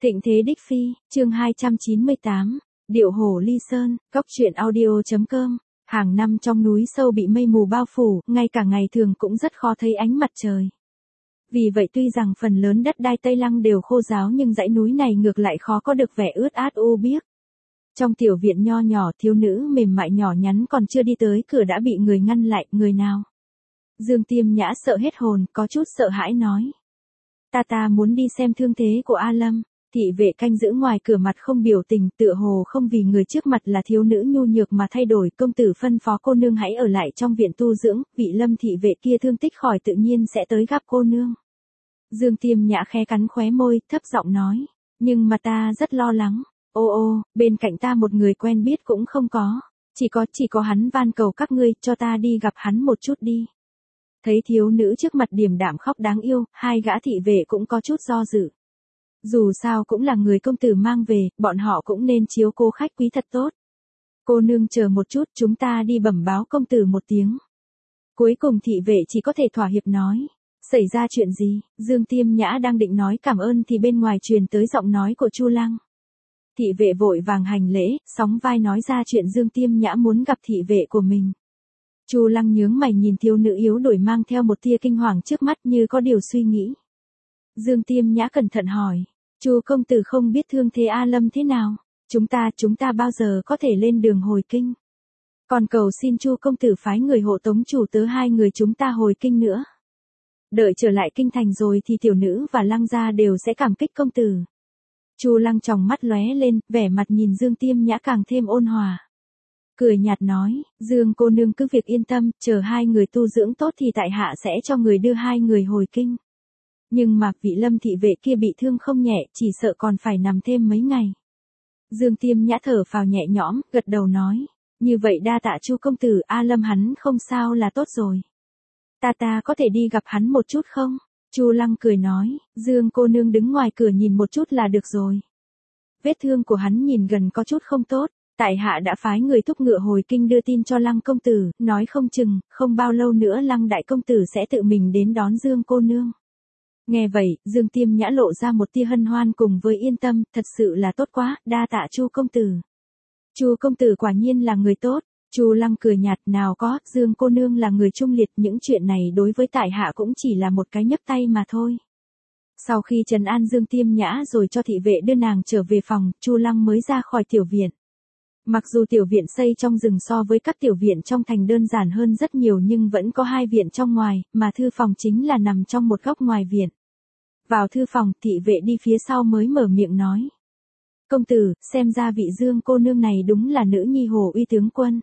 Thịnh Thế Đích Phi, chương 298, Điệu Hổ Ly Sơn, Cóc truyện audio.com. Hàng năm trong núi sâu bị mây mù bao phủ, ngay cả ngày thường cũng rất khó thấy ánh mặt trời. Vì vậy tuy rằng phần lớn đất đai Tây Lăng đều khô ráo nhưng dãy núi này ngược lại khó có được vẻ ướt át u biếc. Trong tiểu viện nho nhỏ, thiếu nữ mềm mại nhỏ nhắn còn chưa đi tới cửa đã bị người ngăn lại. Người nào? Dương Tiêm Nhã sợ hết hồn, có chút sợ hãi nói. Ta muốn đi xem thương thế của A Lâm. Thị vệ canh giữ ngoài cửa mặt không biểu tình, tựa hồ không vì người trước mặt là thiếu nữ nhu nhược mà thay đổi. Công tử phân phó cô nương hãy ở lại trong viện tu dưỡng, vị Lâm thị vệ kia thương tích khỏi tự nhiên sẽ tới gặp cô nương. Dương Tiêm Nhã khẽ cắn khóe môi, thấp giọng nói, nhưng mà ta rất lo lắng. Ô, bên cạnh ta một người quen biết cũng không có, chỉ có hắn van cầu các ngươi cho ta đi gặp hắn một chút đi. Thấy thiếu nữ trước mặt điềm đạm khóc đáng yêu, hai gã thị vệ cũng có chút do dự. Dù sao cũng là người công tử mang về, bọn họ cũng nên chiếu cố khách quý thật tốt. Cô nương chờ một chút, chúng ta đi bẩm báo công tử một tiếng. Cuối cùng thị vệ chỉ có thể thỏa hiệp nói. Xảy ra chuyện gì? Dương Tiêm Nhã đang định nói cảm ơn thì bên ngoài truyền tới giọng nói của Chu Lăng. Thị vệ vội vàng hành lễ, sóng vai nói ra chuyện Dương Tiêm Nhã muốn gặp thị vệ của mình. Chu Lăng nhướng mày nhìn thiếu nữ yếu đuổi mang theo một tia kinh hoàng trước mắt như có điều suy nghĩ. Dương Tiêm Nhã cẩn thận hỏi, Chu công tử không biết thương thế A Lâm thế nào, chúng ta bao giờ có thể lên đường hồi kinh. Còn cầu xin Chu công tử phái người hộ tống chủ tớ hai người chúng ta hồi kinh nữa. Đợi trở lại kinh thành rồi thì tiểu nữ và Lăng gia đều sẽ cảm kích công tử. Chu Lăng tròng mắt lóe lên, vẻ mặt nhìn Dương Tiêm Nhã càng thêm ôn hòa. Cười nhạt nói, Dương cô nương cứ việc yên tâm, chờ hai người tu dưỡng tốt thì tại hạ sẽ cho người đưa hai người hồi kinh. Nhưng mà vị Lâm thị vệ kia bị thương không nhẹ, chỉ sợ còn phải nằm thêm mấy ngày. Dương Tiêm Nhã thở phào nhẹ nhõm, gật đầu nói, như vậy đa tạ Chu công tử, A Lâm hắn không sao là tốt rồi. Ta có thể đi gặp hắn một chút không? Chu Lăng cười nói, Dương cô nương đứng ngoài cửa nhìn một chút là được rồi. Vết thương của hắn nhìn gần có chút không tốt, tại hạ đã phái người thúc ngựa hồi kinh đưa tin cho Lăng công tử, nói không chừng, không bao lâu nữa Lăng đại công tử sẽ tự mình đến đón Dương cô nương. Nghe vậy, Dương Tiêm Nhã lộ ra một tia hân hoan cùng với yên tâm, thật sự là tốt quá, đa tạ Chu công tử. Chu công tử quả nhiên là người tốt. Chu Lăng cười nhạt, nào có, Dương cô nương là người trung liệt, những chuyện này đối với tại hạ cũng chỉ là một cái nhấc tay mà thôi. Sau khi trấn an Dương Tiêm Nhã rồi cho thị vệ đưa nàng trở về phòng, Chu Lăng mới ra khỏi tiểu viện. Mặc dù tiểu viện xây trong rừng so với các tiểu viện trong thành đơn giản hơn rất nhiều nhưng vẫn có hai viện trong ngoài, mà thư phòng chính là nằm trong một góc ngoài viện. Vào thư phòng, thị vệ đi phía sau mới mở miệng nói. Công tử, xem ra vị Dương cô nương này đúng là nữ nhi Hồ Uy tướng quân.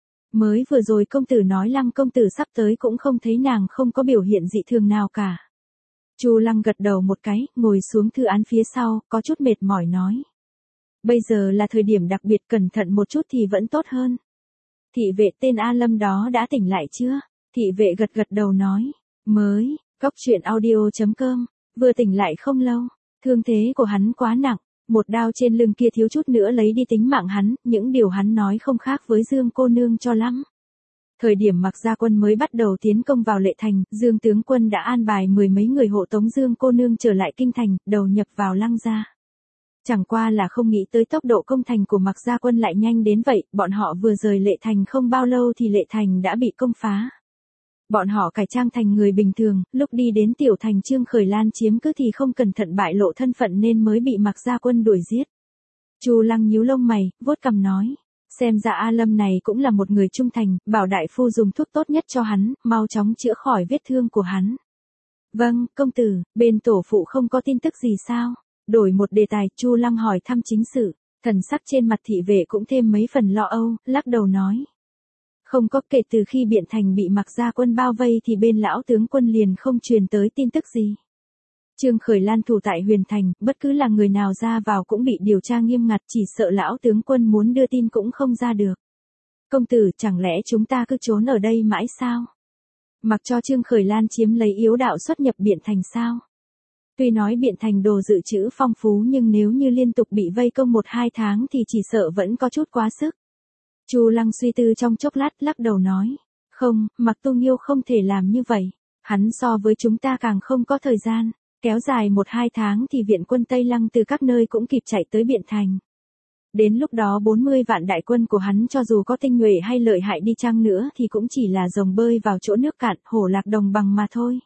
Mới vừa rồi công tử nói Lăng công tử sắp tới cũng không thấy nàng không có biểu hiện dị thường nào cả. Chu Lăng gật đầu một cái, ngồi xuống thư án phía sau, có chút mệt mỏi nói. Bây giờ là thời điểm đặc biệt, cẩn thận một chút thì vẫn tốt hơn. Thị vệ tên A Lâm đó đã tỉnh lại chưa? Thị vệ gật đầu nói. Mới, Cóc truyện audio.com, vừa tỉnh lại không lâu. Thương thế của hắn quá nặng. Một đao trên lưng kia thiếu chút nữa lấy đi tính mạng hắn, những điều hắn nói không khác với Dương cô nương cho lắm. Thời điểm Mặc Gia quân mới bắt đầu tiến công vào Lệ Thành, Dương tướng quân đã an bài mười mấy người hộ tống Dương cô nương trở lại kinh thành, đầu nhập vào Lăng gia. Chẳng qua là không nghĩ tới tốc độ công thành của Mặc Gia quân lại nhanh đến vậy, bọn họ vừa rời Lệ Thành không bao lâu thì Lệ Thành đã bị công phá. Bọn họ cải trang thành người bình thường, lúc đi đến tiểu thành Trương Khởi Lan chiếm cứ thì không cẩn thận bại lộ thân phận nên mới bị Mặc Gia quân đuổi giết. Chu Lăng nhíu lông mày, vuốt cằm nói, xem ra A Lâm này cũng là một người trung thành, bảo đại phu dùng thuốc tốt nhất cho hắn, mau chóng chữa khỏi vết thương của hắn. Vâng, công tử, bên tổ phụ không có tin tức gì sao? Đổi một đề tài, Chu Lăng hỏi thăm chính sự, thần sắc trên mặt thị vệ cũng thêm mấy phần lo âu, lắc đầu nói. Không có, kể từ khi Biện Thành bị Mặc Gia quân bao vây thì bên lão tướng quân liền không truyền tới tin tức gì. Trương Khởi Lan thủ tại Huyền Thành, bất cứ là người nào ra vào cũng bị điều tra nghiêm ngặt, chỉ sợ lão tướng quân muốn đưa tin cũng không ra được. Công tử, chẳng lẽ chúng ta cứ trốn ở đây mãi sao? Mặc cho Trương Khởi Lan chiếm lấy yếu đạo xuất nhập Biện Thành sao? Tuy nói Biện Thành đồ dự trữ phong phú nhưng nếu như liên tục bị vây công 1-2 tháng thì chỉ sợ vẫn có chút quá sức. Chu Lăng suy tư trong chốc lát, lắc đầu nói, không, Mặc Tu Nghiêu không thể làm như vậy, hắn so với chúng ta càng không có thời gian. Kéo dài 1-2 tháng thì viện quân Tây Lăng từ các nơi cũng kịp chạy tới Biện Thành. Đến lúc đó 40 vạn đại quân của hắn cho dù có tinh nhuệ hay lợi hại đi chăng nữa thì cũng chỉ là rồng bơi vào chỗ nước cạn, hổ lạc đồng bằng mà thôi.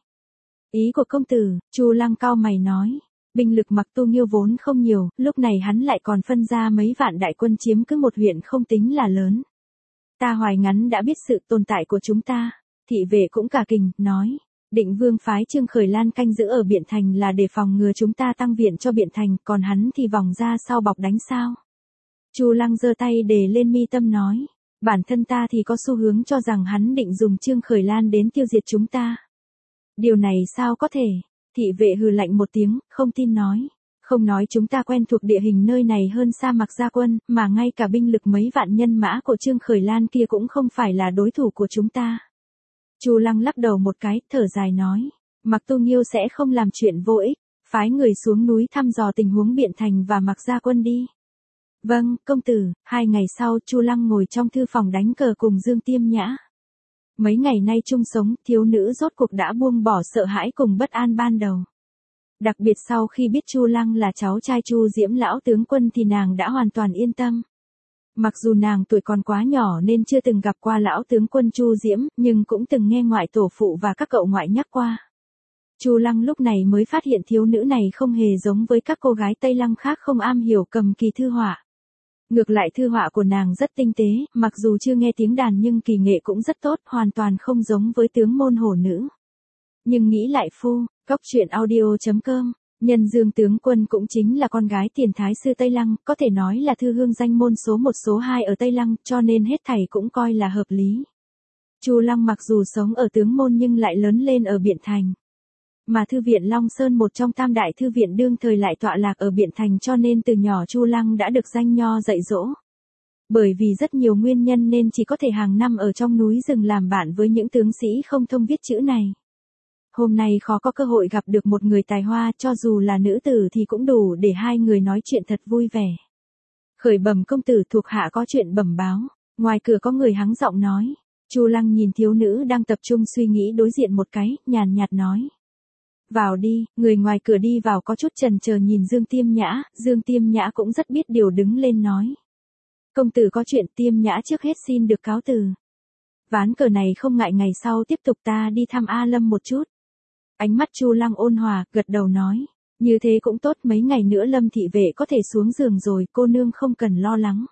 Ý của công tử, Chu Lăng cau mày nói. Binh lực Mặc Tu Nghiêu vốn không nhiều, lúc này hắn lại còn phân ra mấy vạn đại quân chiếm cứ một huyện không tính là lớn. Ta Hoài Ngắn đã biết sự tồn tại của chúng ta. Thị vệ cũng cả kinh, nói. Định Vương phái Trương Khởi Lan canh giữ ở Biện Thành là để phòng ngừa chúng ta tăng viện cho Biện Thành, còn hắn thì vòng ra sau bọc đánh sao? Chu Lăng giơ tay đề lên mi tâm nói. Bản thân ta thì có xu hướng cho rằng hắn định dùng Trương Khởi Lan đến tiêu diệt chúng ta. Điều này sao có thể? Thị vệ hừ lạnh một tiếng, không tin nói. Không nói chúng ta quen thuộc địa hình nơi này hơn xa Mặc Gia Quân, mà ngay cả binh lực mấy vạn nhân mã của Trương Khởi Lan kia cũng không phải là đối thủ của chúng ta. Chu Lăng lắc đầu một cái, thở dài nói. Mặc Tu Nghiêu sẽ không làm chuyện vô ích, phái người xuống núi thăm dò tình huống Biện Thành và Mặc Gia Quân đi. Vâng, công tử. 2 ngày sau, Chu Lăng ngồi trong thư phòng đánh cờ cùng Dương Tiêm Nhã. Mấy ngày nay chung sống, thiếu nữ rốt cuộc đã buông bỏ sợ hãi cùng bất an ban đầu. Đặc biệt sau khi biết Chu Lăng là cháu trai Chu Diễm lão tướng quân thì nàng đã hoàn toàn yên tâm. Mặc dù nàng tuổi còn quá nhỏ nên chưa từng gặp qua lão tướng quân Chu Diễm, nhưng cũng từng nghe ngoại tổ phụ và các cậu ngoại nhắc qua. Chu Lăng lúc này mới phát hiện thiếu nữ này không hề giống với các cô gái Tây Lăng khác không am hiểu cầm kỳ thư họa. Ngược lại thư họa của nàng rất tinh tế, mặc dù chưa nghe tiếng đàn nhưng kỳ nghệ cũng rất tốt, hoàn toàn không giống với tướng môn hổ nữ. Nhưng nghĩ lại phu, Cóc Truyện Audio.com, nhân Dương tướng quân cũng chính là con gái tiền thái sư Tây Lăng, có thể nói là thư hương danh môn số 1 số 2 ở Tây Lăng, cho nên hết thảy cũng coi là hợp lý. Chu Lăng mặc dù sống ở tướng môn nhưng lại lớn lên ở Biện Thành. Mà thư viện Long Sơn một trong tam đại thư viện đương thời lại tọa lạc ở Biện Thành cho nên từ nhỏ Chu Lăng đã được danh nho dạy dỗ. Bởi vì rất nhiều nguyên nhân nên chỉ có thể hàng năm ở trong núi rừng làm bạn với những tướng sĩ không thông viết chữ này. Hôm nay khó có cơ hội gặp được một người tài hoa, cho dù là nữ tử thì cũng đủ để hai người nói chuyện thật vui vẻ. Khởi bẩm công tử, thuộc hạ có chuyện bẩm báo. Ngoài cửa có người hắng giọng nói. Chu Lăng nhìn thiếu nữ đang tập trung suy nghĩ đối diện một cái, nhàn nhạt nói. Vào đi. Người ngoài cửa đi vào có chút chần chờ nhìn Dương Tiêm Nhã, Dương Tiêm Nhã cũng rất biết điều đứng lên nói. Công tử có chuyện. Tiêm Nhã trước hết xin được cáo từ. Ván cờ này không ngại ngày sau tiếp tục, ta đi thăm A Lâm một chút. Ánh mắt Chu Lăng ôn hòa, gật đầu nói. Như thế cũng tốt, mấy ngày nữa Lâm thị vệ có thể xuống giường rồi, cô nương không cần lo lắng.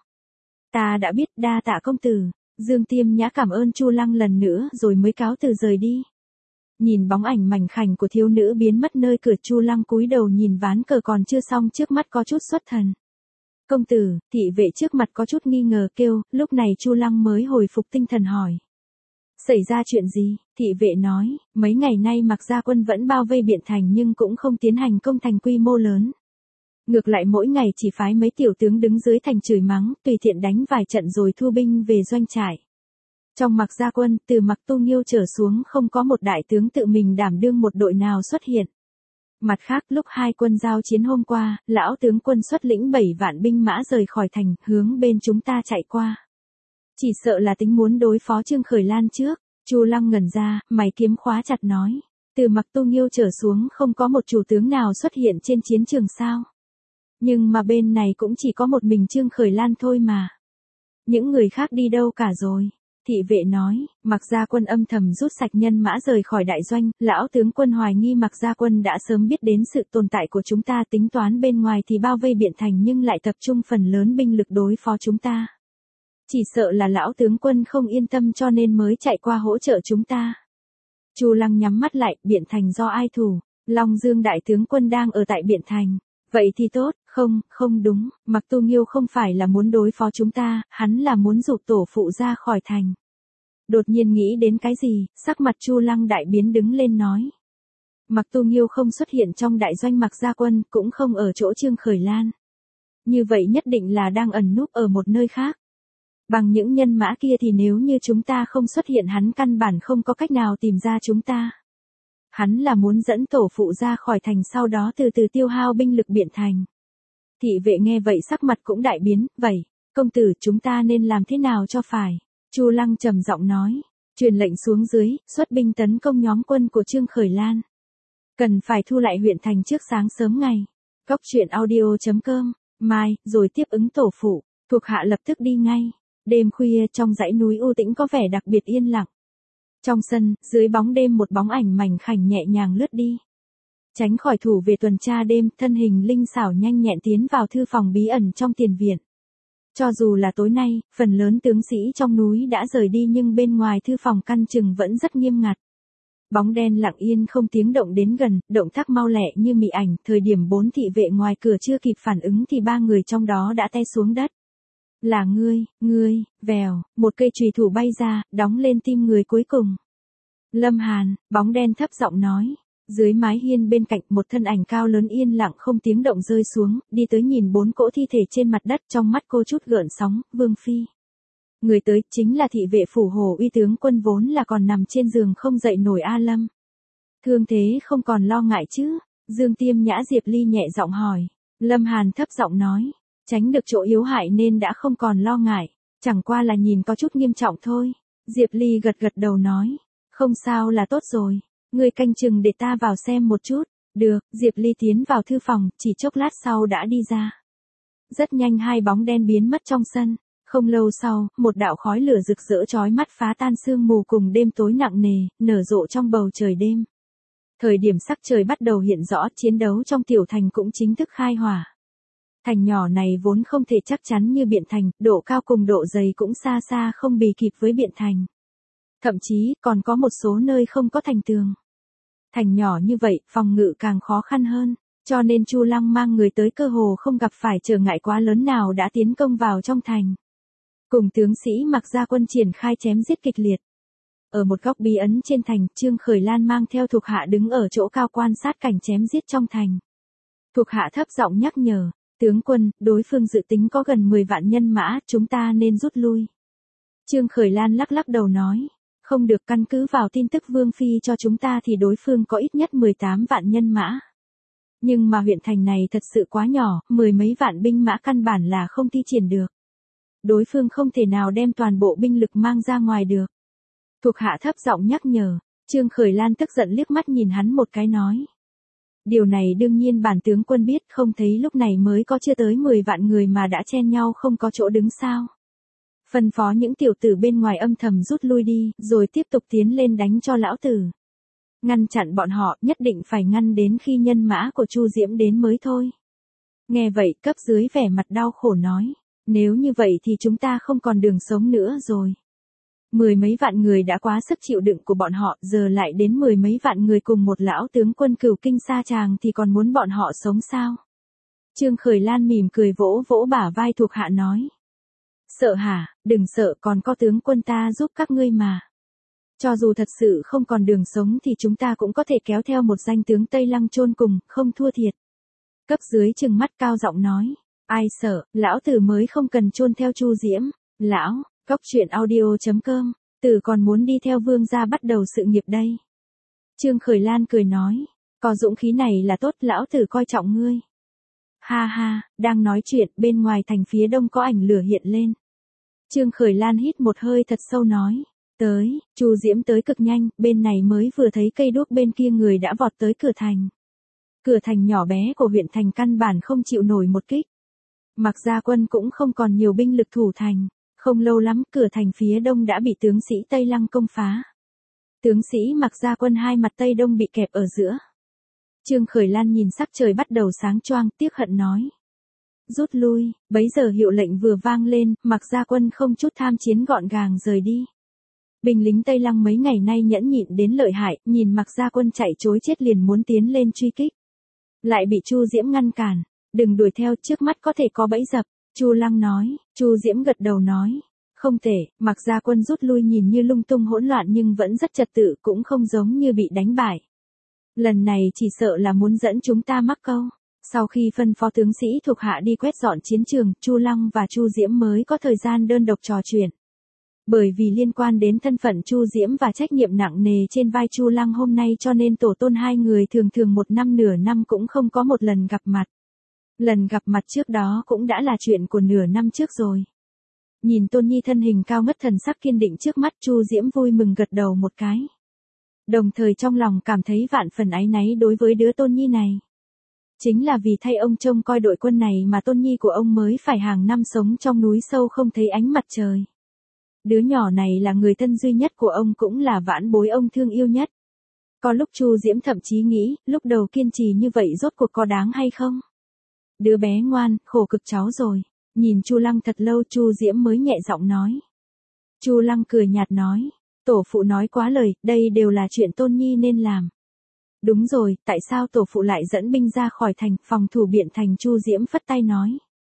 Ta đã biết, đa tạ công tử. Dương Tiêm Nhã cảm ơn Chu Lăng lần nữa rồi mới cáo từ rời đi. Nhìn bóng ảnh mảnh khảnh của thiếu nữ biến mất nơi cửa, Chu Lăng cúi đầu nhìn ván cờ còn chưa xong trước mắt có chút xuất thần. Công tử, thị vệ trước mặt có chút nghi ngờ kêu, lúc này Chu Lăng mới hồi phục tinh thần hỏi. Xảy ra chuyện gì? Thị vệ nói, mấy ngày nay Mặc Gia Quân vẫn bao vây Biện Thành nhưng cũng không tiến hành công thành quy mô lớn. Ngược lại mỗi ngày chỉ phái mấy tiểu tướng đứng dưới thành chửi mắng, tùy tiện đánh vài trận rồi thu binh về doanh trại. Trong Mặc Gia Quân, từ Mặc Tu Nghiêu trở xuống không có một đại tướng tự mình đảm đương một đội nào xuất hiện. Mặt khác, lúc hai quân giao chiến hôm qua, lão tướng quân xuất lĩnh 7 vạn binh mã rời khỏi thành, hướng bên chúng ta chạy qua. Chỉ sợ là tính muốn đối phó Trương Khởi Lan trước. Chu Lăng ngẩn ra, mày kiếm khóa chặt nói. Từ Mặc Tu Nghiêu trở xuống không có một chủ tướng nào xuất hiện trên chiến trường sao. Nhưng mà bên này cũng chỉ có một mình Trương Khởi Lan thôi mà. Những người khác đi đâu cả rồi? Thị vệ nói, Mặc Gia Quân âm thầm rút sạch nhân mã rời khỏi đại doanh, lão tướng quân hoài nghi Mặc Gia Quân đã sớm biết đến sự tồn tại của chúng ta, tính toán bên ngoài thì bao vây Biện Thành nhưng lại tập trung phần lớn binh lực đối phó chúng ta. Chỉ sợ là lão tướng quân không yên tâm cho nên mới chạy qua hỗ trợ chúng ta. Chu Lăng nhắm mắt lại, Biện Thành do ai thủ? Long Dương đại tướng quân đang ở tại Biện Thành. Vậy thì tốt, không đúng, Mặc Tu Nghiêu không phải là muốn đối phó chúng ta, hắn là muốn giục tổ phụ ra khỏi thành. Đột nhiên nghĩ đến cái gì, sắc mặt Chu Lăng đại biến đứng lên nói. Mặc Tu Nghiêu không xuất hiện trong đại doanh Mặc Gia Quân, cũng không ở chỗ Trương Khởi Lan. Như vậy nhất định là đang ẩn núp ở một nơi khác. Bằng những nhân mã kia thì nếu như chúng ta không xuất hiện hắn căn bản không có cách nào tìm ra chúng ta. Hắn là muốn dẫn tổ phụ ra khỏi thành sau đó từ từ tiêu hao binh lực Biện Thành. Thị vệ nghe vậy sắc mặt cũng đại biến, vậy, công tử chúng ta nên làm thế nào cho phải? Chu Lăng trầm giọng nói, truyền lệnh xuống dưới, xuất binh tấn công nhóm quân của Trương Khởi Lan. Cần phải thu lại huyện thành trước sáng sớm ngày. Cóc truyện audio.com, mai, rồi tiếp ứng tổ phụ, thuộc hạ lập tức đi ngay. Đêm khuya trong dãy núi u tĩnh có vẻ đặc biệt yên lặng. Trong sân, dưới bóng đêm một bóng ảnh mảnh khảnh nhẹ nhàng lướt đi. Tránh khỏi thủ về tuần tra đêm, thân hình linh xảo nhanh nhẹn tiến vào thư phòng bí ẩn trong tiền viện. Cho dù là tối nay, phần lớn tướng sĩ trong núi đã rời đi nhưng bên ngoài thư phòng căn chừng vẫn rất nghiêm ngặt. Bóng đen lặng yên không tiếng động đến gần, động tác mau lẹ như mị ảnh, thời điểm 4 thị vệ ngoài cửa chưa kịp phản ứng thì 3 người trong đó đã té xuống đất. Là ngươi, vèo, một cây chùy thủ bay ra, đóng lên tim người cuối cùng. Lâm Hàn, bóng đen thấp giọng nói. Dưới mái hiên bên cạnh một thân ảnh cao lớn yên lặng không tiếng động rơi xuống, đi tới nhìn 4 cỗ thi thể trên mặt đất, trong mắt cô chút gợn sóng, Vương Phi. Người tới chính là thị vệ phủ Hồ Uy tướng quân vốn là còn nằm trên giường không dậy nổi A Lâm. Thương thế không còn lo ngại chứ? Dương Tiêm Nhã Diệp Ly nhẹ giọng hỏi. Lâm Hàn thấp giọng nói, tránh được chỗ yếu hại nên đã không còn lo ngại, chẳng qua là nhìn có chút nghiêm trọng thôi. Diệp Ly gật gật đầu nói, không sao là tốt rồi. Ngươi canh chừng để ta vào xem một chút. Được, Diệp Ly tiến vào thư phòng, chỉ chốc lát sau đã đi ra. Rất nhanh hai bóng đen biến mất trong sân. Không lâu sau, một đạo khói lửa rực rỡ chói mắt phá tan sương mù cùng đêm tối nặng nề, nở rộ trong bầu trời đêm. Thời điểm sắc trời bắt đầu hiện rõ, chiến đấu trong tiểu thành cũng chính thức khai hỏa. Thành nhỏ này vốn không thể chắc chắn như Biện Thành, độ cao cùng độ dày cũng xa xa không bì kịp với Biện Thành. Thậm chí, còn có một số nơi không có thành tường. Thành nhỏ như vậy, phòng ngự càng khó khăn hơn, cho nên Chu Lăng mang người tới cơ hồ không gặp phải trở ngại quá lớn nào đã tiến công vào trong thành. Cùng tướng sĩ Mặc Gia Quân triển khai chém giết kịch liệt. Ở một góc bí ẩn trên thành, Trương Khởi Lan mang theo thuộc hạ đứng ở chỗ cao quan sát cảnh chém giết trong thành. Thuộc hạ thấp giọng nhắc nhở, tướng quân, đối phương dự tính có gần 10 vạn nhân mã, chúng ta nên rút lui. Trương Khởi Lan lắc lắc đầu nói, không được, căn cứ vào tin tức Vương Phi cho chúng ta thì đối phương có ít nhất 18 vạn nhân mã. Nhưng mà huyện thành này thật sự quá nhỏ, 10 mấy vạn binh mã căn bản là không thi triển được. Đối phương không thể nào đem toàn bộ binh lực mang ra ngoài được. Thuộc hạ thấp giọng nhắc nhở, Trương Khởi Lan tức giận liếc mắt nhìn hắn một cái nói. Điều này đương nhiên bản tướng quân biết, không thấy lúc này mới có chưa tới 10 vạn người mà đã chen nhau không có chỗ đứng sao. Phân phó những tiểu tử bên ngoài âm thầm rút lui đi, rồi tiếp tục tiến lên đánh cho lão tử. Ngăn chặn bọn họ, nhất định phải ngăn đến khi nhân mã của Chu Diễm đến mới thôi. Nghe vậy, cấp dưới vẻ mặt đau khổ nói, nếu như vậy thì chúng ta không còn đường sống nữa rồi. 10 mấy vạn người đã quá sức chịu đựng của bọn họ, giờ lại đến 10 mấy vạn người cùng một lão tướng quân cửu kinh sa tràng thì còn muốn bọn họ sống sao? Trương Khởi Lan mỉm cười vỗ vỗ bả vai thuộc hạ nói. Sợ hả, đừng sợ, còn có tướng quân ta giúp các ngươi mà. Cho dù thật sự không còn đường sống thì chúng ta cũng có thể kéo theo một danh tướng Tây Lăng chôn cùng, không thua thiệt. Cấp dưới trừng mắt cao giọng nói, ai sợ, lão tử mới không cần chôn theo Chu Diễm. Lão, Cóc truyện audio.com, tử còn muốn đi theo vương gia bắt đầu sự nghiệp đây. Trương Khởi Lan cười nói, có dũng khí này là tốt, lão tử coi trọng ngươi. Ha ha, đang nói chuyện, bên ngoài thành phía đông có ảnh lửa hiện lên. Trương Khởi Lan hít một hơi thật sâu nói, tới, Chu Diễm tới cực nhanh, bên này mới vừa thấy cây đuốc bên kia người đã vọt tới cửa thành. Cửa thành nhỏ bé của huyện thành căn bản không chịu nổi một kích. Mặc Gia Quân cũng không còn nhiều binh lực thủ thành, không lâu lắm cửa thành phía đông đã bị tướng sĩ Tây Lăng công phá. Tướng sĩ Mặc Gia Quân hai mặt Tây Đông bị kẹp ở giữa. Trương Khởi Lan nhìn sắc trời bắt đầu sáng choang, tiếc hận nói. Rút lui, bấy giờ hiệu lệnh vừa vang lên, Mặc Gia Quân không chút tham chiến gọn gàng rời đi. Binh lính Tây Lăng mấy ngày nay nhẫn nhịn đến lợi hại, nhìn Mặc Gia Quân chạy trối chết liền muốn tiến lên truy kích. Lại bị Chu Diễm ngăn cản, đừng đuổi theo, trước mắt có thể có bẫy dập. Chu Lăng nói, Chu Diễm gật đầu nói, không thể, Mặc Gia Quân rút lui nhìn như lung tung hỗn loạn nhưng vẫn rất trật tự, cũng không giống như bị đánh bại. Lần này chỉ sợ là muốn dẫn chúng ta mắc câu. Sau khi phân phó tướng sĩ thuộc hạ đi quét dọn chiến trường, Chu Lăng và Chu Diễm mới có thời gian đơn độc trò chuyện. Bởi vì liên quan đến thân phận Chu Diễm và trách nhiệm nặng nề trên vai Chu Lăng hôm nay cho nên tổ tôn hai người thường thường một năm nửa năm cũng không có một lần gặp mặt. Lần gặp mặt trước đó cũng đã là chuyện của nửa năm trước rồi. Nhìn Tôn Nhi thân hình cao ngất thần sắc kiên định trước mắt, Chu Diễm vui mừng gật đầu một cái. Đồng thời trong lòng cảm thấy vạn phần áy náy đối với đứa Tôn Nhi này. Chính là vì thay ông trông coi đội quân này mà Tôn Nhi của ông mới phải hàng năm sống trong núi sâu không thấy ánh mặt trời. Đứa nhỏ này là người thân duy nhất của ông, cũng là vãn bối ông thương yêu nhất. Có lúc Chu Diễm thậm chí nghĩ, lúc đầu kiên trì như vậy rốt cuộc có đáng hay không? Đứa bé ngoan, khổ cực cháu rồi. Nhìn Chu Lăng thật lâu Chu Diễm mới nhẹ giọng nói. Chu Lăng cười nhạt nói, tổ phụ nói quá lời, đây đều là chuyện Tôn Nhi nên làm. Đúng rồi, tại sao tổ phụ lại dẫn binh ra khỏi thành, phòng thủ Biện Thành? Chu Diễm phất tay nói.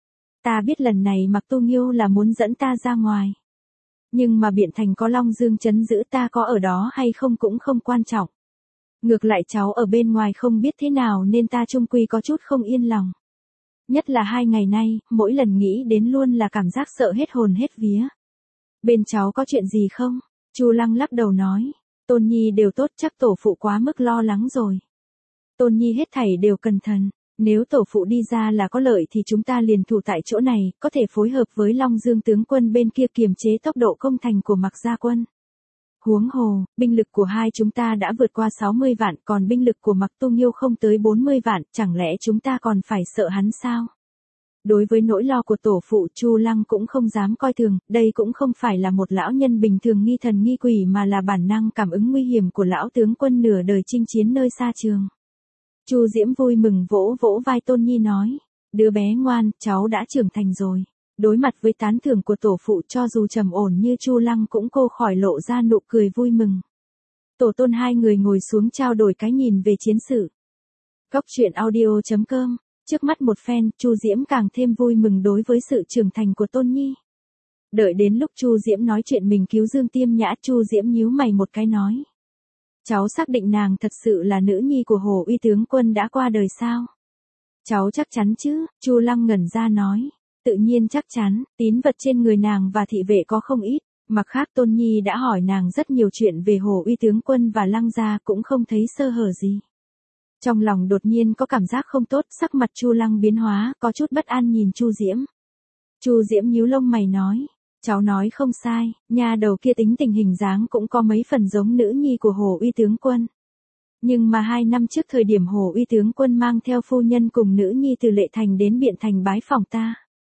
Ta biết lần này Mạc Tu Nghiêu là muốn dẫn ta ra ngoài. Nhưng mà Biện Thành có Long Dương trấn giữ, ta có ở đó hay không cũng không quan trọng. Ngược lại cháu ở bên ngoài không biết thế nào nên ta chung quy có chút không yên lòng. Nhất là 2 ngày nay, mỗi lần nghĩ đến luôn là cảm giác sợ hết hồn hết vía. Bên cháu có chuyện gì không? Chu Lăng lắc đầu nói. Tôn Nhi đều tốt, chắc tổ phụ quá mức lo lắng rồi. Tôn Nhi hết thảy đều cẩn thận. Nếu tổ phụ đi ra là có lợi thì chúng ta liền thủ tại chỗ này, có thể phối hợp với Long Dương tướng quân bên kia kiềm chế tốc độ công thành của Mạc gia quân. Huống hồ, binh lực của hai chúng ta đã vượt qua 60 vạn, còn binh lực của Mạc Tu Nghiêu không tới 40 vạn, chẳng lẽ chúng ta còn phải sợ hắn sao? Đối với nỗi lo của tổ phụ, Chu Lăng cũng không dám coi thường, đây cũng không phải là một lão nhân bình thường nghi thần nghi quỷ mà là bản năng cảm ứng nguy hiểm của lão tướng quân nửa đời chinh chiến nơi xa trường. Chu Diễm vui mừng vỗ vỗ vai Tôn Nhi nói, đứa bé ngoan, cháu đã trưởng thành rồi. Đối mặt với tán thưởng của tổ phụ, cho dù trầm ổn như Chu Lăng cũng cô khỏi lộ ra nụ cười vui mừng. Tổ tôn hai người ngồi xuống trao đổi cái nhìn về chiến sự. Góc truyện audio.com. Trước mắt một phen, Chu Diễm càng thêm vui mừng đối với sự trưởng thành của Tôn Nhi. Đợi đến lúc Chu Diễm nói chuyện mình cứu Dương Tiêm Nhã, Chu Diễm nhíu mày một cái nói. Cháu xác định nàng thật sự là nữ nhi của Hồ Uy tướng quân đã qua đời sao? Cháu chắc chắn chứ? Chu Lăng ngẩn ra nói. Tự nhiên chắc chắn, tín vật trên người nàng và thị vệ có không ít. Mặt khác Tôn Nhi đã hỏi nàng rất nhiều chuyện về Hồ Uy tướng quân và Lăng gia, cũng không thấy sơ hở gì. Trong lòng đột nhiên có cảm giác không tốt, sắc mặt Chu Lăng biến hóa, có chút bất an nhìn Chu Diễm. Chu Diễm nhíu lông mày nói, cháu nói không sai, nha đầu kia tính tình hình dáng cũng có mấy phần giống nữ nhi của Hồ Uy tướng quân. Nhưng mà 2 năm trước thời điểm Hồ Uy tướng quân mang theo phu nhân cùng nữ nhi từ Lệ Thành đến Biện Thành bái phỏng ta.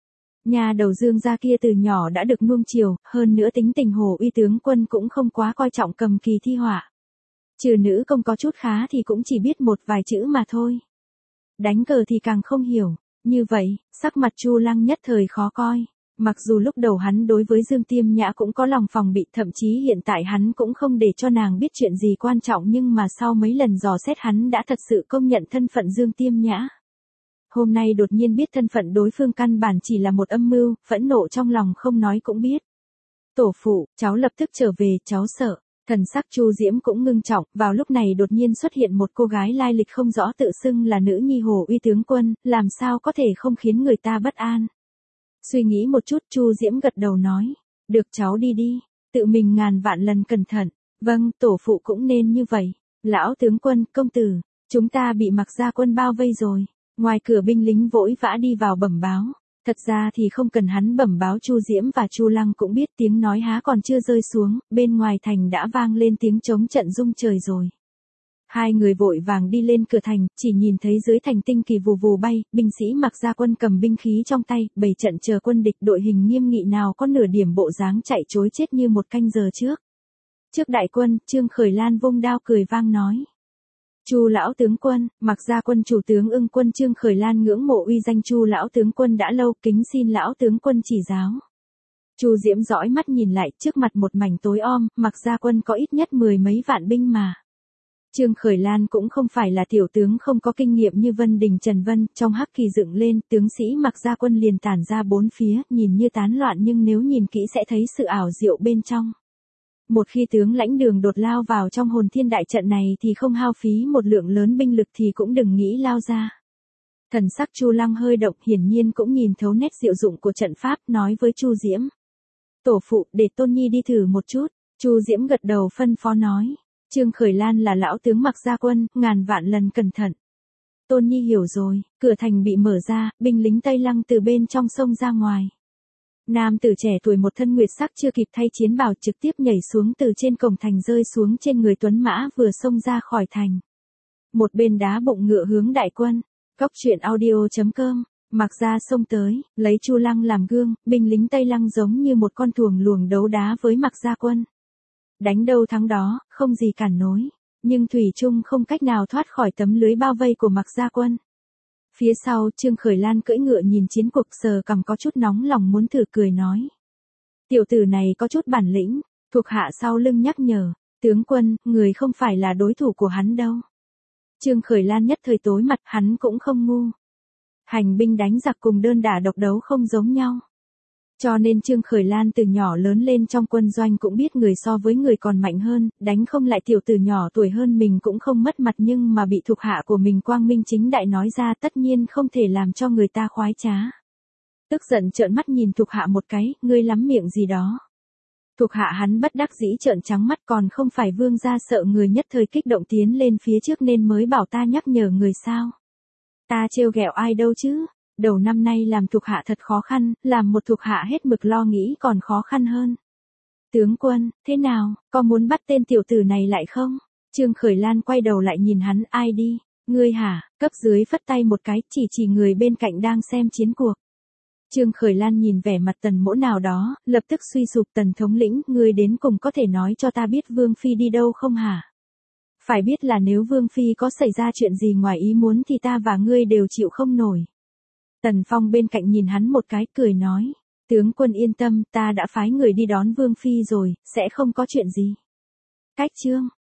Nhà đầu Dương gia kia từ nhỏ đã được nuông chiều, hơn nữa tính tình Hồ Uy tướng quân cũng không quá coi trọng cầm kỳ thi họa. Trừ nữ công có chút khá thì cũng chỉ biết một vài chữ mà thôi. Đánh cờ thì càng không hiểu. Như vậy, sắc mặt Chu Lăng nhất thời khó coi. Mặc dù lúc đầu hắn đối với Dương Tiêm Nhã cũng có lòng phòng bị, thậm chí hiện tại hắn cũng không để cho nàng biết chuyện gì quan trọng, nhưng mà sau mấy lần dò xét hắn đã thật sự công nhận thân phận Dương Tiêm Nhã. Hôm nay đột nhiên biết thân phận đối phương căn bản chỉ là một âm mưu, phẫn nộ trong lòng không nói cũng biết. Tổ phụ, cháu lập tức trở về, cháu sợ. Thần sắc Chu Diễm cũng ngưng trọng, vào lúc này đột nhiên xuất hiện một cô gái lai lịch không rõ tự xưng là nữ nhi Hồ Uy tướng quân, làm sao có thể không khiến người ta bất an. Suy nghĩ một chút, Chu Diễm gật đầu nói, được cháu đi đi, tự mình ngàn vạn lần cẩn thận. Vâng, tổ phụ cũng nên như vậy. Lão tướng quân, công tử, chúng ta bị Mạc gia quân bao vây rồi. Ngoài cửa binh lính vội vã đi vào bẩm báo. Thật ra thì không cần hắn bẩm báo, Chu Diễm và Chu Lăng cũng biết, tiếng nói há còn chưa rơi xuống, bên ngoài thành đã vang lên tiếng trống trận rung trời rồi. Hai người vội vàng đi lên cửa thành, chỉ nhìn thấy dưới thành tinh kỳ vù vù bay, binh sĩ Mạc gia quân cầm binh khí trong tay, bày trận chờ quân địch, đội hình nghiêm nghị nào có nửa điểm bộ dáng chạy trối chết như một canh giờ trước. Trước đại quân, Trương Khởi Lan vung đao cười vang nói. Chu lão tướng quân, Mạc gia quân chủ tướng Ưng quân. Trương Khởi Lan ngưỡng mộ uy danh Chu lão tướng quân đã lâu, kính xin lão tướng quân chỉ giáo. Chu Diễm dõi mắt nhìn lại, trước mặt một mảnh tối om, Mạc gia quân có ít nhất 10 mấy vạn binh mà. Trương Khởi Lan cũng không phải là tiểu tướng không có kinh nghiệm như Vân Đình Trần Vân, trong hắc kỳ dựng lên, tướng sĩ Mạc gia quân liền tản ra bốn phía, nhìn như tán loạn nhưng nếu nhìn kỹ sẽ thấy sự ảo diệu bên trong. Một khi tướng lãnh Đường đột lao vào trong hồn thiên đại trận này thì không hao phí một lượng lớn binh lực thì cũng đừng nghĩ lao ra. Thần sắc Chu Lăng hơi động, hiển nhiên cũng nhìn thấu nét diệu dụng của trận pháp, nói với Chu Diễm. Tổ phụ, để Tôn Nhi đi thử một chút. Chu Diễm gật đầu phân phó nói. Trương Khởi Lan là lão tướng Mạc gia quân, ngàn vạn lần cẩn thận. Tôn Nhi hiểu rồi. Cửa thành bị mở ra, binh lính Tây Lăng từ bên trong sông ra ngoài. Nam tử trẻ tuổi một thân nguyệt sắc chưa kịp thay chiến bào trực tiếp nhảy xuống từ trên cổng thành rơi xuống trên người tuấn mã vừa xông ra khỏi thành. Một bên đá bụng ngựa hướng đại quân. Cốc truyện audio.com. Mặc Gia xông tới, lấy Chu Lăng làm gương, binh lính Tây Lăng giống như một con thuồng luồng đấu đá với Mặc Gia quân. Đánh đâu thắng đó, không gì cản nổi. Nhưng thủy chung không cách nào thoát khỏi tấm lưới bao vây của Mặc Gia quân. Phía sau, Trương Khởi Lan cưỡi ngựa nhìn chiến cuộc sờ cằm có chút nóng lòng muốn thử cười nói. Tiểu tử này có chút bản lĩnh, thuộc hạ sau lưng nhắc nhở, tướng quân, người không phải là đối thủ của hắn đâu. Trương Khởi Lan nhất thời tối mặt, hắn cũng không ngu. Hành binh đánh giặc cùng đơn đả độc đấu không giống nhau. Cho nên Trương Khởi Lan từ nhỏ lớn lên trong quân doanh cũng biết người so với người còn mạnh hơn, đánh không lại tiểu tử nhỏ tuổi hơn mình cũng không mất mặt nhưng mà bị thuộc hạ của mình quang minh chính đại nói ra tất nhiên không thể làm cho người ta khoái trá. Tức giận trợn mắt nhìn thuộc hạ một cái, ngươi lắm miệng gì đó. Thuộc hạ hắn bất đắc dĩ trợn trắng mắt còn không phải vương gia sợ người nhất thời kích động tiến lên phía trước nên mới bảo ta nhắc nhở người sao. Ta trêu ghẹo ai đâu chứ. Đầu năm nay làm thuộc hạ thật khó khăn, làm một thuộc hạ hết mực lo nghĩ còn khó khăn hơn. Tướng quân, thế nào, có muốn bắt tên tiểu tử này lại không? Trương Khởi Lan quay đầu lại nhìn hắn, ai đi? Ngươi hả? Cấp dưới phất tay một cái, chỉ người bên cạnh đang xem chiến cuộc. Trương Khởi Lan nhìn vẻ mặt Tần Mỗ nào đó, lập tức suy sụp. Tần thống lĩnh, ngươi đến cùng có thể nói cho ta biết Vương Phi đi đâu không hả? Phải biết là nếu Vương Phi có xảy ra chuyện gì ngoài ý muốn thì ta và ngươi đều chịu không nổi. Tần Phong bên cạnh nhìn hắn một cái cười nói, tướng quân yên tâm, ta đã phái người đi đón Vương Phi rồi, sẽ không có chuyện gì. Cách chương